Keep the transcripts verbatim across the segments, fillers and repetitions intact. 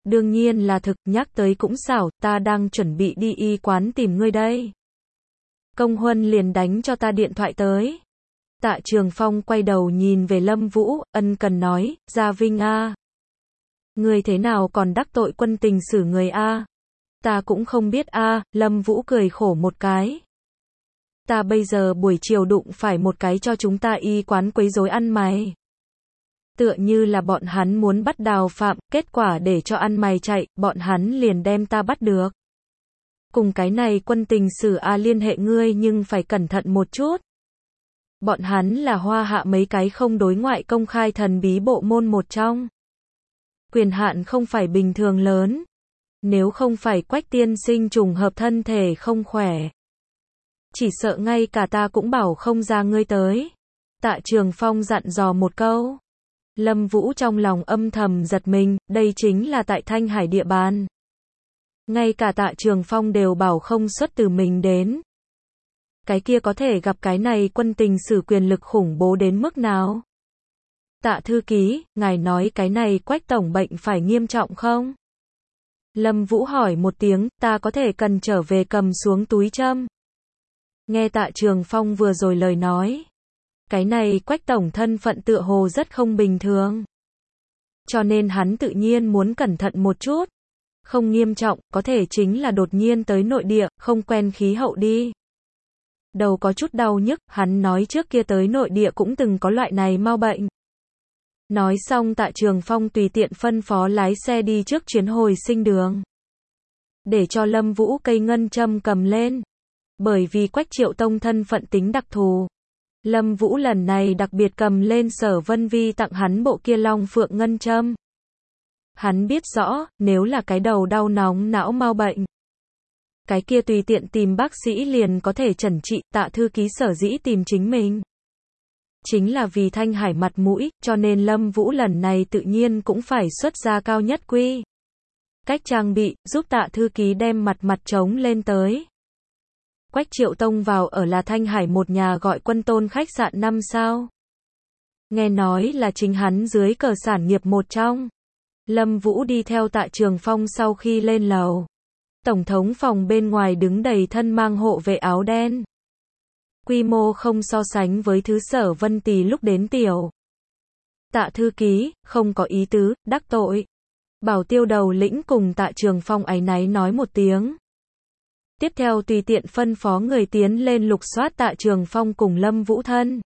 Đương nhiên là thực, nhắc tới cũng xảo, ta đang chuẩn bị đi y quán tìm ngươi đây. Công Huân liền đánh cho ta điện thoại tới. Tạ Trường Phong quay đầu nhìn về Lâm Vũ, ân cần nói, Gia Vinh a, ngươi thế nào còn đắc tội quân tình xử người a? Ta cũng không biết a, Lâm Vũ cười khổ một cái. Ta bây giờ buổi chiều đụng phải một cái cho chúng ta y quán quấy rối ăn mày. Tựa như là bọn hắn muốn bắt Đào Phạm, kết quả để cho ăn mày chạy, bọn hắn liền đem ta bắt được. Cùng cái này quân tình sử a liên hệ ngươi nhưng phải cẩn thận một chút. Bọn hắn là Hoa Hạ mấy cái không đối ngoại công khai thần bí bộ môn một trong. Quyền hạn không phải bình thường lớn. Nếu không phải Quách tiên sinh trùng hợp thân thể không khỏe, chỉ sợ ngay cả ta cũng bảo không ra ngươi tới. Tạ Trường Phong dặn dò một câu. Lâm Vũ trong lòng âm thầm giật mình, đây chính là tại Thanh Hải địa bàn. Ngay cả Tạ Trường Phong đều bảo không xuất từ mình đến. Cái kia có thể gặp cái này quân tình sử quyền lực khủng bố đến mức nào? Tạ thư ký, ngài nói cái này Quách tổng bệnh phải nghiêm trọng không? Lâm Vũ hỏi một tiếng, ta có thể cần trở về cầm xuống túi châm. Nghe Tạ Trường Phong vừa rồi lời nói, cái này Quách tổng thân phận tựa hồ rất không bình thường. Cho nên hắn tự nhiên muốn cẩn thận một chút. Không nghiêm trọng, có thể chính là đột nhiên tới nội địa, không quen khí hậu đi. Đầu có chút đau nhức, hắn nói trước kia tới nội địa cũng từng có loại này mau bệnh. Nói xong Tạ Trường Phong tùy tiện phân phó lái xe đi trước chuyến hồi sinh đường. Để cho Lâm Vũ cây ngân châm cầm lên. Bởi vì Quách Triệu Tông thân phận tính đặc thù. Lâm Vũ lần này đặc biệt cầm lên Sở Vân Vi tặng hắn bộ kia long phượng ngân châm. Hắn biết rõ, nếu là cái đầu đau nóng não mau bệnh, cái kia tùy tiện tìm bác sĩ liền có thể chẩn trị. Tạ thư ký sở dĩ tìm chính mình, chính là vì Thanh Hải mặt mũi, cho nên Lâm Vũ lần này tự nhiên cũng phải xuất ra cao nhất quy cách trang bị, giúp Tạ thư ký đem mặt mặt trống lên tới. Quách Triệu Tông vào ở là Thanh Hải một nhà gọi Quân Tôn khách sạn năm sao. Nghe nói là chính hắn dưới cờ sản nghiệp một trong. Lâm Vũ đi theo Tạ Trường Phong sau khi lên lầu. Tổng thống phòng bên ngoài đứng đầy thân mang hộ vệ áo đen. Quy mô không so sánh với thứ Sở Vân Tì lúc đến tiểu. Tạ thư ký, không có ý tứ, đắc tội. Bảo Tiêu đầu lĩnh cùng Tạ Trường Phong áy náy nói một tiếng. Tiếp theo tùy tiện phân phó người tiến lên lục soát Tạ Trường Phong cùng Lâm Vũ thân.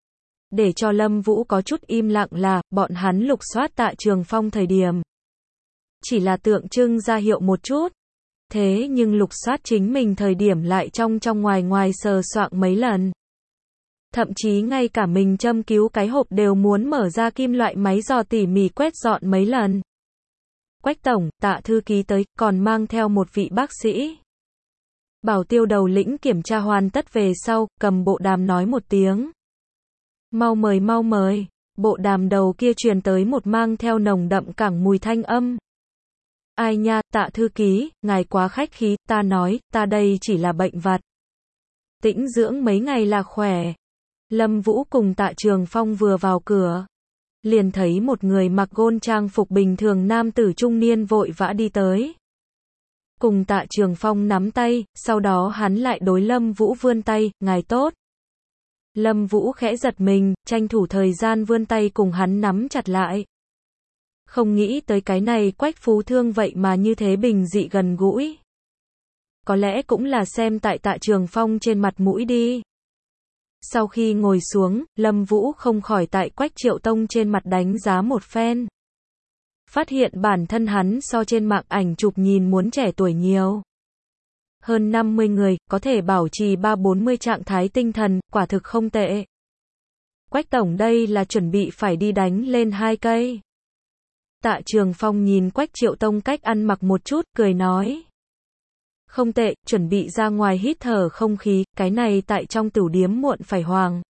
Để cho Lâm Vũ có chút im lặng là, bọn hắn lục soát Tạ Trường Phong thời điểm chỉ là tượng trưng ra hiệu một chút. Thế nhưng lục soát chính mình thời điểm lại trong trong ngoài ngoài sờ soạng mấy lần. Thậm chí ngay cả mình châm cứu cái hộp đều muốn mở ra kim loại máy dò tỉ mỉ quét dọn mấy lần. Quách tổng, Tạ thư ký tới, còn mang theo một vị bác sĩ. Bảo Tiêu đầu lĩnh kiểm tra hoàn tất về sau, cầm bộ đàm nói một tiếng. Mau mời mau mời, bộ đàm đầu kia truyền tới một mang theo nồng đậm cảng mùi thanh âm. Ai nha, Tạ thư ký, ngài quá khách khí, ta nói, ta đây chỉ là bệnh vặt. Tĩnh dưỡng mấy ngày là khỏe. Lâm Vũ cùng Tạ Trường Phong vừa vào cửa, liền thấy một người mặc gôn trang phục bình thường nam tử trung niên vội vã đi tới. Cùng Tạ Trường Phong nắm tay, sau đó hắn lại đối Lâm Vũ vươn tay, ngài tốt. Lâm Vũ khẽ giật mình, tranh thủ thời gian vươn tay cùng hắn nắm chặt lại. Không nghĩ tới cái này Quách Phú Thương vậy mà như thế bình dị gần gũi. Có lẽ cũng là xem tại Tạ Trường Phong trên mặt mũi đi. Sau khi ngồi xuống, Lâm Vũ không khỏi tại Quách Triệu Tông trên mặt đánh giá một phen. Phát hiện bản thân hắn so trên mạng ảnh chụp nhìn muốn trẻ tuổi nhiều. Hơn năm mươi người, có thể bảo trì ba bốn mươi trạng thái tinh thần, quả thực không tệ. Quách tổng đây là chuẩn bị phải đi đánh lên hai cây. Tạ Trường Phong nhìn Quách Triệu Tông cách ăn mặc một chút, cười nói. Không tệ, chuẩn bị ra ngoài hít thở không khí, cái này tại trong tửu điếm muộn phải hoàng.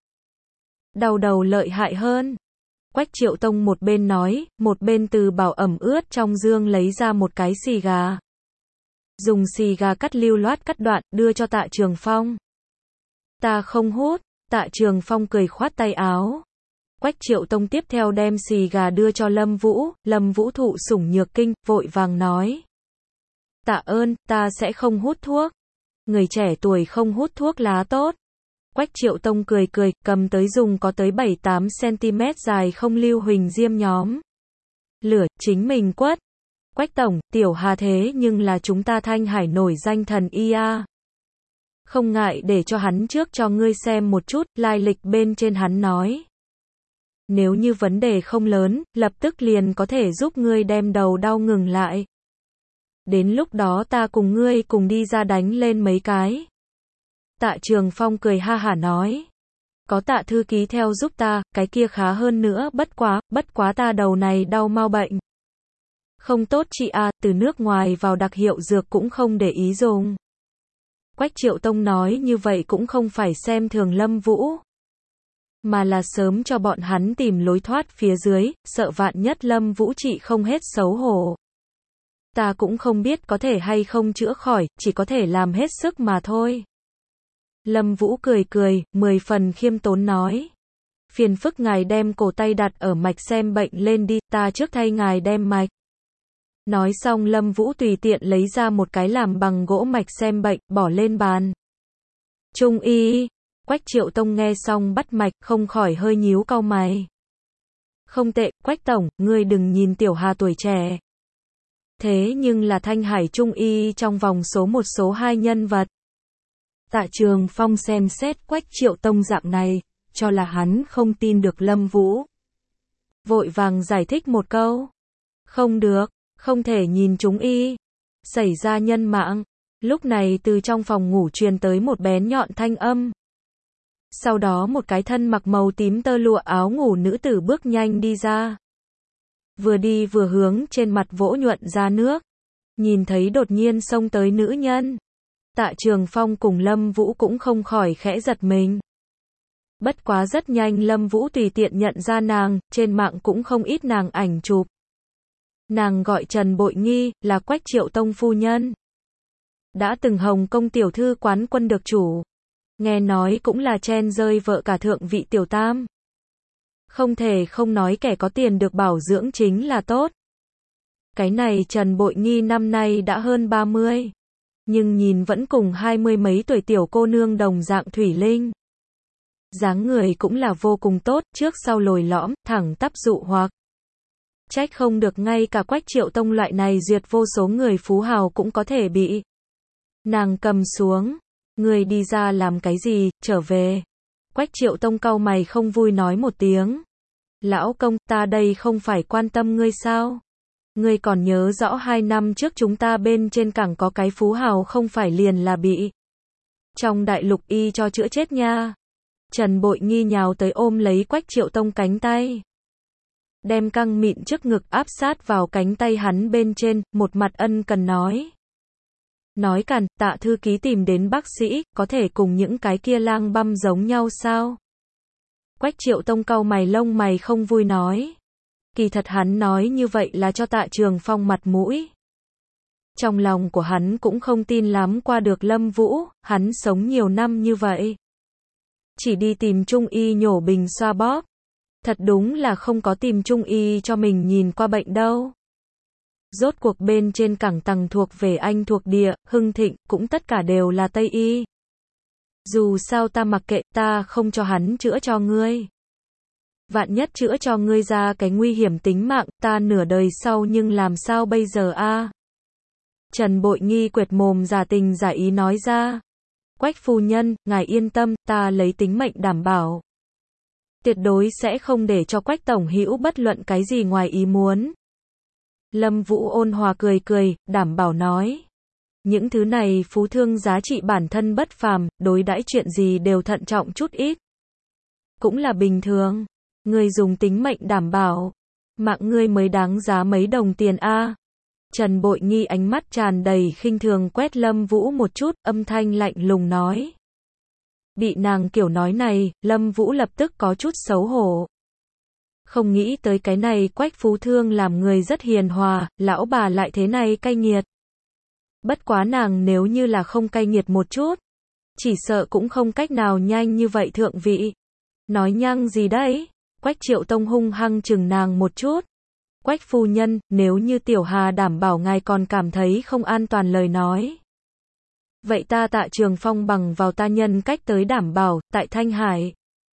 Đau đầu lợi hại hơn. Quách Triệu Tông một bên nói, một bên từ bảo ẩm ướt trong dương lấy ra một cái xì gà. Dùng xì gà cắt lưu loát cắt đoạn, đưa cho Tạ Trường Phong. Ta không hút, Tạ Trường Phong cười khoát tay áo. Quách Triệu Tông tiếp theo đem xì gà đưa cho Lâm Vũ, Lâm Vũ thụ sủng nhược kinh, vội vàng nói. Tạ ơn, ta sẽ không hút thuốc. Người trẻ tuổi không hút thuốc lá tốt. Quách Triệu Tông cười cười, cầm tới dùng có tới bảy tám xăng-ti-mét dài không lưu huỳnh diêm nhóm. Lửa, chính mình quất. Quách tổng, Tiểu Hà thế nhưng là chúng ta Thanh Hải nổi danh thần y a. Không ngại để cho hắn trước cho ngươi xem một chút, lai lịch bên trên hắn nói. Nếu như vấn đề không lớn, lập tức liền có thể giúp ngươi đem đầu đau ngừng lại. Đến lúc đó ta cùng ngươi cùng đi ra đánh lên mấy cái. Tạ Trường Phong cười ha hả nói. Có Tạ thư ký theo giúp ta, cái kia khá hơn nữa, bất quá, bất quá ta đầu này đau mau bệnh. Không tốt chị à, từ nước ngoài vào đặc hiệu dược cũng không để ý dùng. Quách Triệu Tông nói như vậy cũng không phải xem thường Lâm Vũ, mà là sớm cho bọn hắn tìm lối thoát phía dưới, sợ vạn nhất Lâm Vũ trị không hết xấu hổ. Ta cũng không biết có thể hay không chữa khỏi, chỉ có thể làm hết sức mà thôi. Lâm Vũ cười cười, mười phần khiêm tốn nói. Phiền phức ngài đem cổ tay đặt ở mạch xem bệnh lên đi, ta trước thay ngài đem mạch. Nói xong Lâm Vũ tùy tiện lấy ra một cái làm bằng gỗ mạch xem bệnh, bỏ lên bàn. Trung y. Quách Triệu Tông nghe xong bắt mạch, không khỏi hơi nhíu cau mày. Không tệ, Quách tổng, ngươi đừng nhìn Tiểu Hà tuổi trẻ. Thế nhưng là Thanh Hải Trung y trong vòng số một số hai nhân vật. Tạ Trường Phong xem xét Quách Triệu Tông dạng này, cho là hắn không tin được Lâm Vũ. Vội vàng giải thích một câu. Không được, không thể nhìn chúng y. Xảy ra nhân mạng. Lúc này từ trong phòng ngủ truyền tới một bén nhọn thanh âm. Sau đó một cái thân mặc màu tím tơ lụa áo ngủ nữ tử bước nhanh đi ra. Vừa đi vừa hướng trên mặt vỗ nhuận ra nước. Nhìn thấy đột nhiên xông tới nữ nhân. Tạ Trường Phong cùng Lâm Vũ cũng không khỏi khẽ giật mình. Bất quá rất nhanh Lâm Vũ tùy tiện nhận ra nàng, trên mạng cũng không ít nàng ảnh chụp. Nàng gọi Trần Bội Nghi, là Quách Triệu Tông phu nhân. Đã từng Hồng Công tiểu thư quán quân được chủ. Nghe nói cũng là chen rơi vợ cả thượng vị tiểu tam. Không thể không nói kẻ có tiền được bảo dưỡng chính là tốt. Cái này Trần Bội Nghi năm nay đã hơn ba mươi. Nhưng nhìn vẫn cùng hai mươi mấy tuổi tiểu cô nương đồng dạng thủy linh. Dáng người cũng là vô cùng tốt, trước sau lồi lõm, thẳng tắp dụ hoặc. Trách không được ngay cả Quách Triệu Tông loại này duyệt vô số người phú hào cũng có thể bị. Nàng cầm xuống. Người đi ra làm cái gì, trở về. Quách Triệu Tông cau mày không vui nói một tiếng. Lão công, ta đây không phải quan tâm ngươi sao? Ngươi còn nhớ rõ hai năm trước chúng ta bên trên cảng có cái phú hào không phải liền là bị trong đại lục y cho chữa chết nha. Trần Bội Nghi nhào tới ôm lấy Quách Triệu Tông cánh tay. Đem căng mịn trước ngực áp sát vào cánh tay hắn bên trên, một mặt ân cần nói. Nói càn, Tạ thư ký tìm đến bác sĩ, có thể cùng những cái kia lang băm giống nhau sao? Quách Triệu Tông cau mày lông mày không vui nói. Kỳ thật hắn nói như vậy là cho Tạ Trường Phong mặt mũi. Trong lòng của hắn cũng không tin lắm qua được Lâm Vũ, hắn sống nhiều năm như vậy. Chỉ đi tìm trung y nhổ bình xoa bóp. Thật đúng là không có tìm trung y cho mình nhìn qua bệnh đâu. Rốt cuộc bên trên cảng tầng thuộc về Anh thuộc địa, Hưng Thịnh, cũng tất cả đều là Tây y. Dù sao ta mặc kệ, ta không cho hắn chữa cho ngươi. Vạn nhất chữa cho ngươi ra cái nguy hiểm tính mạng, ta nửa đời sau nhưng làm sao bây giờ a? Trần Bội Nghi quệt mồm giả tình giả ý nói ra. Quách phu nhân, ngài yên tâm, ta lấy tính mệnh đảm bảo. Tuyệt đối sẽ không để cho Quách tổng hữu bất luận cái gì ngoài ý muốn. Lâm Vũ ôn hòa cười cười, đảm bảo nói. Những thứ này phú thương giá trị bản thân bất phàm, đối đãi chuyện gì đều thận trọng chút ít. Cũng là bình thường. Ngươi dùng tính mệnh đảm bảo. Mạng ngươi mới đáng giá mấy đồng tiền a. Trần Bội Nghi ánh mắt tràn đầy khinh thường quét Lâm Vũ một chút, âm thanh lạnh lùng nói. Bị nàng kiểu nói này, Lâm Vũ lập tức có chút xấu hổ. Không nghĩ tới cái này Quách phú thương làm người rất hiền hòa, lão bà lại thế này cay nghiệt. Bất quá nàng nếu như là không cay nghiệt một chút, chỉ sợ cũng không cách nào nhanh như vậy thượng vị. Nói nhăng gì đấy? Quách Triệu Tông hung hăng chừng nàng một chút. Quách phu nhân, nếu như Tiểu Hà đảm bảo ngài còn cảm thấy không an toàn lời nói. Vậy ta Tạ Trường Phong bằng vào ta nhân cách tới đảm bảo, tại Thanh Hải.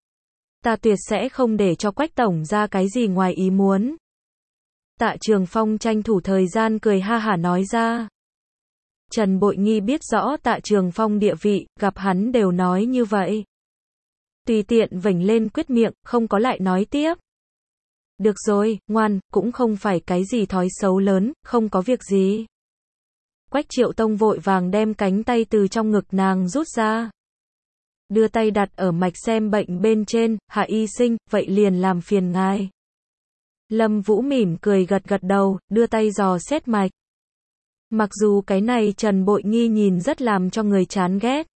Ta tuyệt sẽ không để cho Quách tổng ra cái gì ngoài ý muốn. Tạ Trường Phong tranh thủ thời gian cười ha hả nói ra. Trần Bội Nghi biết rõ Tạ Trường Phong địa vị, gặp hắn đều nói như vậy. Tùy tiện vểnh lên quyết miệng, không có lại nói tiếp. Được rồi, ngoan, cũng không phải cái gì thói xấu lớn, không có việc gì. Quách Triệu Tông vội vàng đem cánh tay từ trong ngực nàng rút ra. Đưa tay đặt ở mạch xem bệnh bên trên, Hạ y sinh, vậy liền làm phiền ngài. Lâm Vũ mỉm cười gật gật đầu, đưa tay dò xét mạch. Mặc dù cái này Trần Bội Nghi nhìn rất làm cho người chán ghét.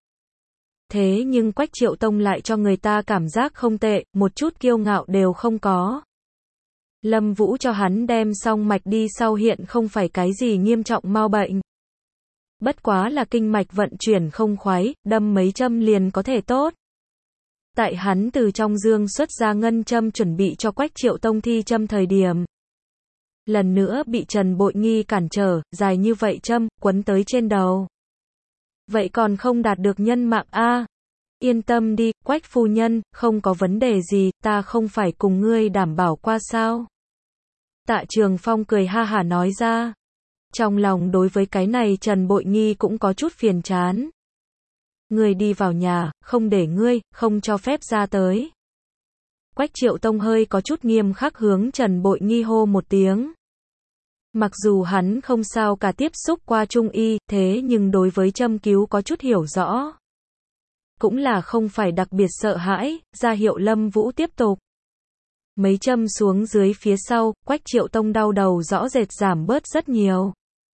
Thế nhưng Quách Triệu Tông lại cho người ta cảm giác không tệ, một chút kiêu ngạo đều không có. Lâm Vũ cho hắn đem xong mạch đi sau hiện không phải cái gì nghiêm trọng mau bệnh. Bất quá là kinh mạch vận chuyển không khoái, đâm mấy châm liền có thể tốt. Tại hắn từ trong dương xuất ra ngân châm chuẩn bị cho Quách Triệu Tông thi châm thời điểm. Lần nữa bị Trần Bội Nghi cản trở, dài như vậy châm, quấn tới trên đầu. Vậy còn không đạt được nhân mạng a? Yên tâm đi, Quách phu nhân, không có vấn đề gì, ta không phải cùng ngươi đảm bảo qua sao? Tạ Trường Phong cười ha hả nói ra. Trong lòng đối với cái này Trần Bội Nghi cũng có chút phiền chán. Ngươi đi vào nhà, không để ngươi, không cho phép ra tới. Quách Triệu Tông hơi có chút nghiêm khắc hướng Trần Bội Nghi hô một tiếng. Mặc dù hắn không sao cả tiếp xúc qua trung y, thế nhưng đối với châm cứu có chút hiểu rõ. Cũng là không phải đặc biệt sợ hãi, ra hiệu Lâm Vũ tiếp tục. Mấy châm xuống dưới phía sau, Quách Triệu Tông đau đầu rõ rệt giảm bớt rất nhiều.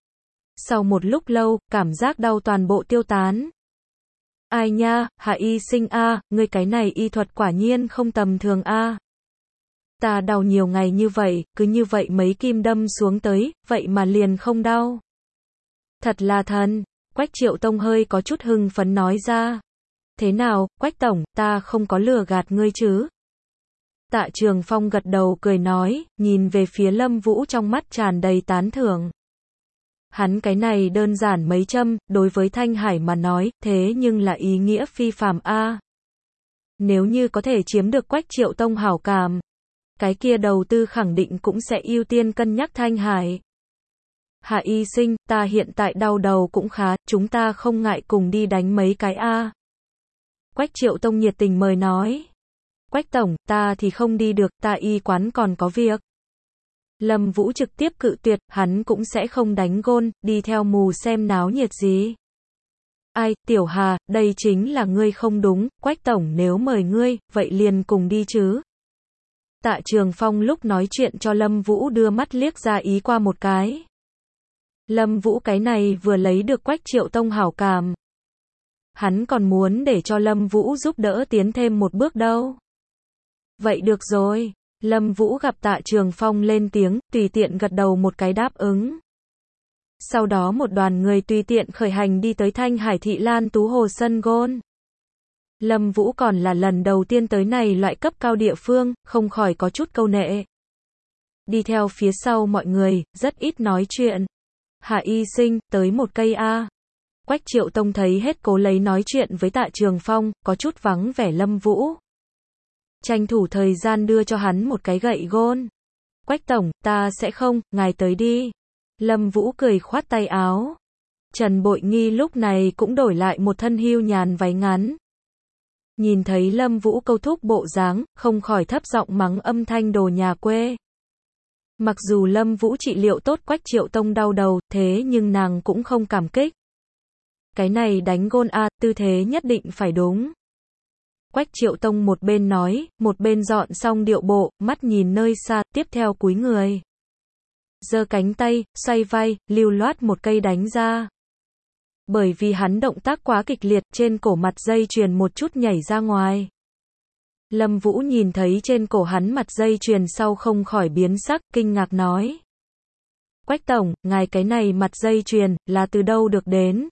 Sau một lúc lâu, cảm giác đau toàn bộ tiêu tán. Ai nha, Hạ y sinh a, ngươi cái này y thuật quả nhiên không tầm thường a. Ta đau nhiều ngày như vậy, cứ như vậy mấy kim đâm xuống tới, vậy mà liền không đau. Thật là thần, Quách Triệu Tông hơi có chút hưng phấn nói ra. Thế nào, Quách tổng, ta không có lừa gạt ngươi chứ? Tạ Trường Phong gật đầu cười nói, nhìn về phía Lâm Vũ trong mắt tràn đầy tán thưởng. Hắn cái này đơn giản mấy châm, đối với Thanh Hải mà nói, thế nhưng là ý nghĩa phi phàm a. Nếu như có thể chiếm được Quách Triệu Tông hảo cảm, cái kia đầu tư khẳng định cũng sẽ ưu tiên cân nhắc Thanh Hải. Hạ y sinh, ta hiện tại đau đầu cũng khá, chúng ta không ngại cùng đi đánh mấy cái a. Quách Triệu Tông nhiệt tình mời nói. Quách tổng, ta thì không đi được, ta y quán còn có việc. Lâm Vũ trực tiếp cự tuyệt, hắn cũng sẽ không đánh gôn, đi theo mù xem náo nhiệt gì. Ai, Tiểu Hà, đây chính là ngươi không đúng, Quách tổng nếu mời ngươi, vậy liền cùng đi chứ. Tạ Trường Phong lúc nói chuyện cho Lâm Vũ đưa mắt liếc ra ý qua một cái. Lâm Vũ cái này vừa lấy được Quách Triệu Tông hảo cảm. Hắn còn muốn để cho Lâm Vũ giúp đỡ tiến thêm một bước đâu. Vậy được rồi. Lâm Vũ gặp Tạ Trường Phong lên tiếng, tùy tiện gật đầu một cái đáp ứng. Sau đó một đoàn người tùy tiện khởi hành đi tới Thanh Hải Thị Lan Tú Hồ sân gôn. Lâm Vũ còn là lần đầu tiên tới này loại cấp cao địa phương, không khỏi có chút câu nệ. Đi theo phía sau mọi người, rất ít nói chuyện. Hạ y sinh, tới một cây a. Quách Triệu Tông thấy hết cố lấy nói chuyện với Tạ Trường Phong, có chút vắng vẻ Lâm Vũ. Tranh thủ thời gian đưa cho hắn một cái gậy gôn. Quách tổng, ta sẽ không, ngài tới đi. Lâm Vũ cười khoát tay áo. Trần Bội Nghi lúc này cũng đổi lại một thân hưu nhàn váy ngắn. Nhìn thấy Lâm Vũ câu thúc bộ dáng, không khỏi thấp giọng mắng âm thanh đồ nhà quê. Mặc dù Lâm Vũ trị liệu tốt Quách Triệu Tông đau đầu, thế nhưng nàng cũng không cảm kích. Cái này đánh gôn a, tư thế nhất định phải đúng. Quách Triệu Tông một bên nói, một bên dọn xong điệu bộ, mắt nhìn nơi xa, tiếp theo cúi người. Giơ cánh tay, xoay vai, lưu loát một cây đánh ra. Bởi vì hắn động tác quá kịch liệt, trên cổ mặt dây chuyền một chút nhảy ra ngoài. Lâm Vũ nhìn thấy trên cổ hắn mặt dây chuyền sau không khỏi biến sắc, kinh ngạc nói. Quách tổng, ngài cái này mặt dây chuyền, là từ đâu được đến?